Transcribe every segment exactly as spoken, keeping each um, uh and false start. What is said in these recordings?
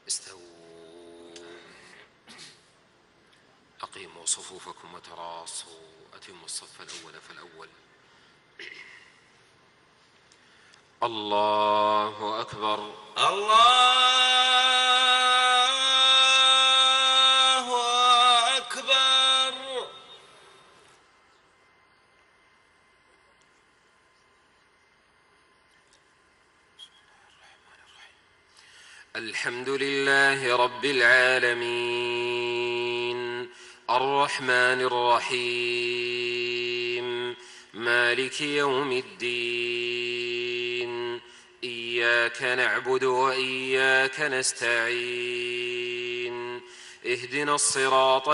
استووا. أقيموا صفوفكم وتراصوا. أتموا الصف الأول فالأول. الله أكبر. الله أكبر. الحمد لله رب العالمين الرحمن الرحيم مالك يوم الدين. إياك نعبد وإياك نستعين. اهدنا الصراط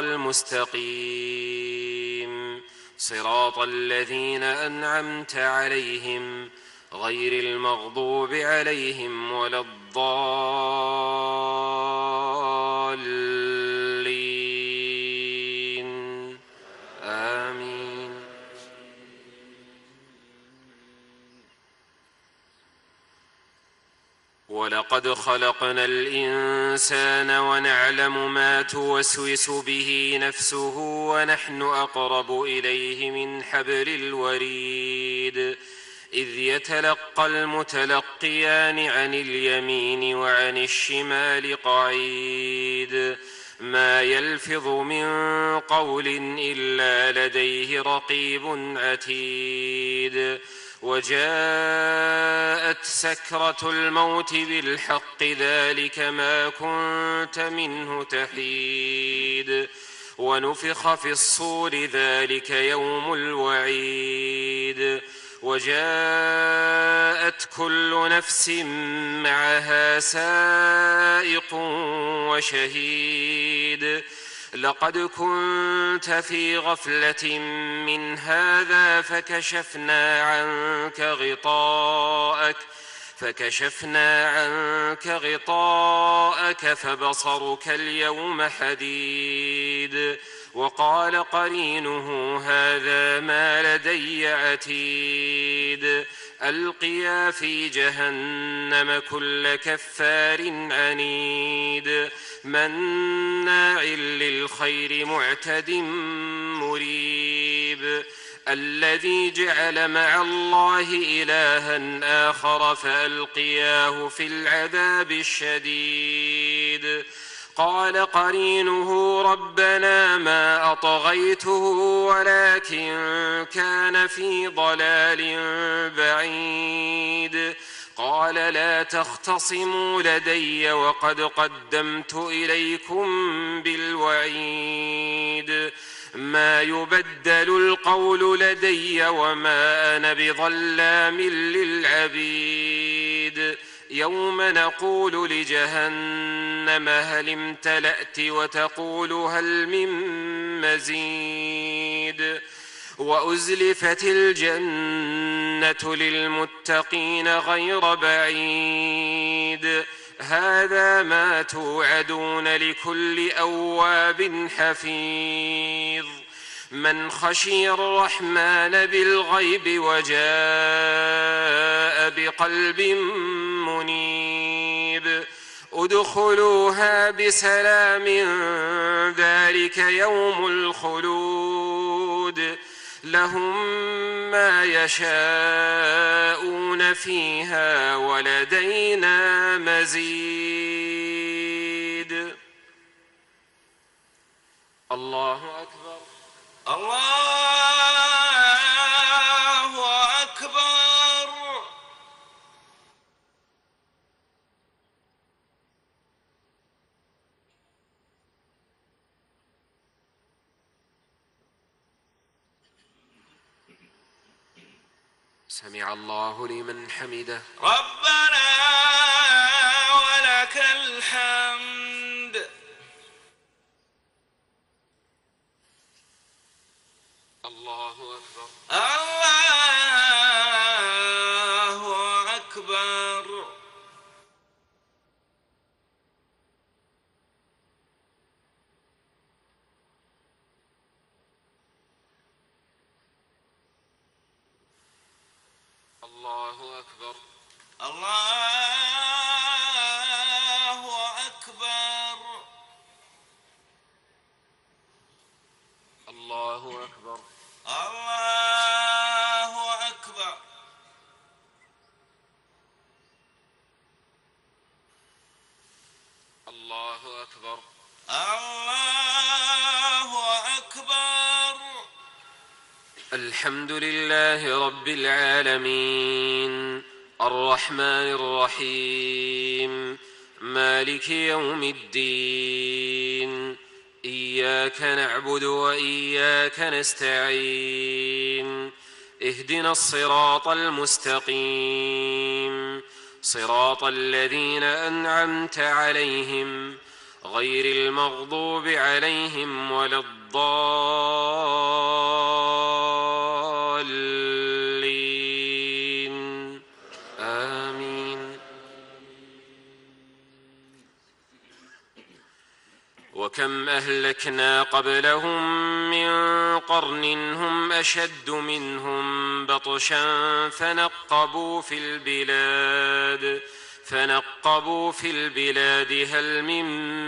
المستقيم صراط الذين أنعمت عليهم غير المغضوب عليهم ولا الضالين. آمين. ولقد خلقنا الإنسان ونعلم ما توسوس به نفسه ونحن أقرب إليه من حبل الوريد. إذ يتلقى المتلقيان عن اليمين وعن الشمال قعيد. ما يلفظ من قول إلا لديه رقيب عتيد. وجاءت سكرة الموت بالحق ذلك ما كنت منه تحيد. ونفخ في الصور ذلك يوم الوعيد. وجاءت كل نفس معها سائق وشهيد. لقد كنت في غفلة من هذا فكشفنا عنك غطاءك فكشفنا عنك غطاءك فبصرك اليوم حديد. وقال قرينه هذا ما لدي عتيد. ألقيا في جهنم كل كفار عنيد مناع للخير معتد مريب. الذي جعل مع الله إلها آخر فألقياه في العذاب الشديد. قال قرينه ربنا ما أطغيته ولكن كان في ضلال بعيد. قال لا تختصموا لدي وقد قدمت إليكم بالوعيد. ما يبدل القول لدي وما أنا بظلام للعبيد. يوم نقول لجهنم هل امتلأت وتقول هل من مزيد. وأزلفت الجنة للمتقين غير بعيد. هذا ما توعدون لكل أواب حفيظ. من خشي الرحمن بالغيب وجاء بقلب منيب. ادخلوها بسلام ذلك يوم الخلود. لهم ما يشاءون فيها ولدينا مزيد. الله أكبر. الله أكبر. سمع الله لمن حمده. ربنا ولك الحمد. الله أكبر. الله أكبر. الله أكبر. الله أكبر. الله أكبر. الله أكبر. الحمد لله رب العالمين الرحمن الرحيم مالك يوم الدين. إياك نعبد وإياك نستعين. اهدنا الصراط المستقيم صراط الذين أنعمت عليهم غير المغضوب عليهم ولا الضالين. آمين. وكم أهلكنا قبلهم من قرن هم أشد منهم بطشا فنقبوا في البلاد فنقبوا في البلاد هل من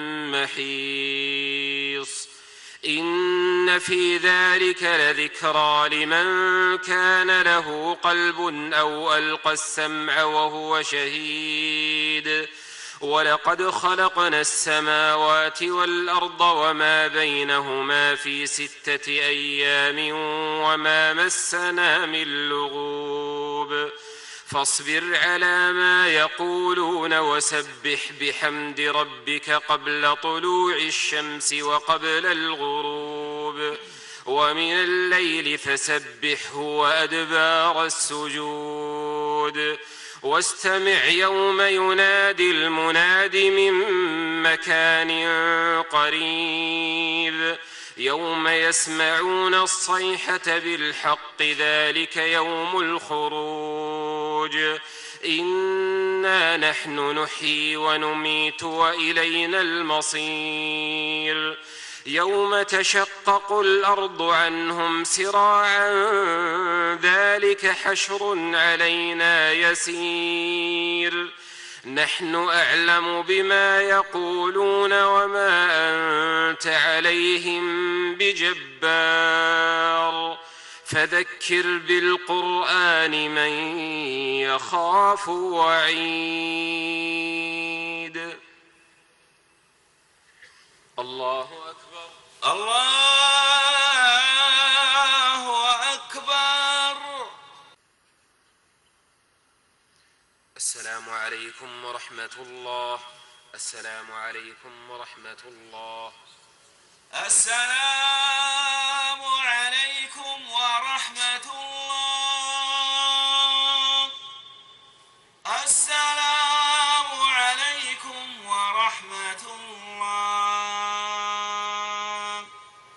محيص. إن في ذلك لذكرى لمن كان له قلب أو ألقى السمع وهو شهيد. ولقد خلقنا السماوات والأرض وما بينهما في ستة أيام وما مسنا من لغوب. فاصبر على ما يقولون وسبح بحمد ربك قبل طلوع الشمس وقبل الغروب ومن الليل فسبحه وأدبار السجود. واستمع يوم ينادي المناد من مكان قريب يوم يسمعون الصيحة بالحق ذلك يوم الخروج. إنا نحن نحيي ونميت وإلينا المصير. يوم تشقق الأرض عنهم سراعا ذلك حشر علينا يسير. نحن أعلم بما يقولون وما أنت عليهم بجبار. فذكر بالقرآن من يخاف وعيد. الله أكبر. الله أكبر. السلام عليكم ورحمة الله. السلام عليكم ورحمة الله. السلام